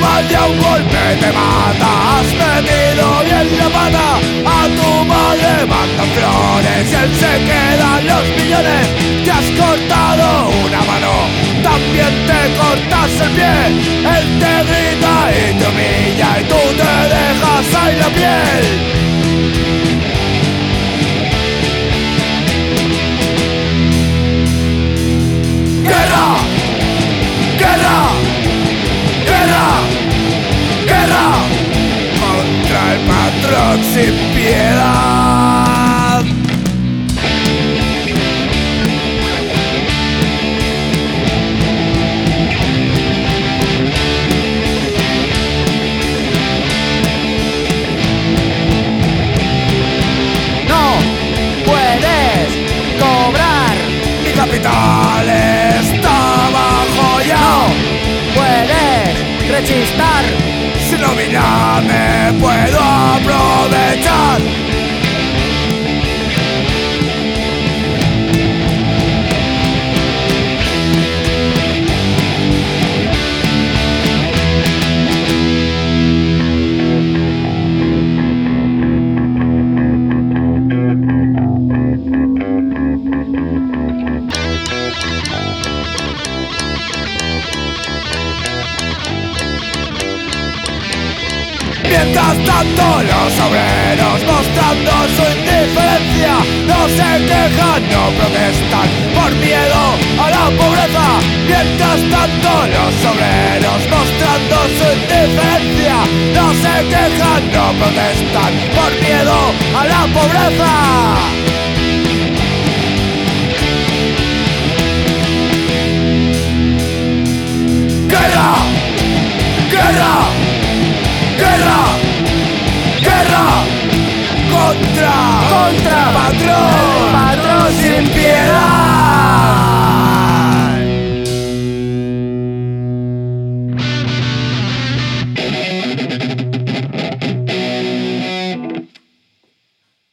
mal de un golpe te mata. Has metido bien la pata. A tu madre mandan flores y él se quedan los millones. Te has cortado una mano, también te cortas el pie. Él te grita y te humilla y tú te dejas ahí la piel. Guerra, guerra, guerra, guerra contra el patrón sin piedad. No puedes cobrar. Mi capital está bajo ya. No puedes rechistar. Sin nómina me puedo aprovechar. Mientras tanto los obreros mostrando su indiferencia no se quejan, no protestan por miedo a la pobreza. Mientras tanto los obreros mostrando su indiferencia no se quejan, no protestan por miedo a la pobreza. Guerra, guerra, guerra, guerra contra Contra patrón.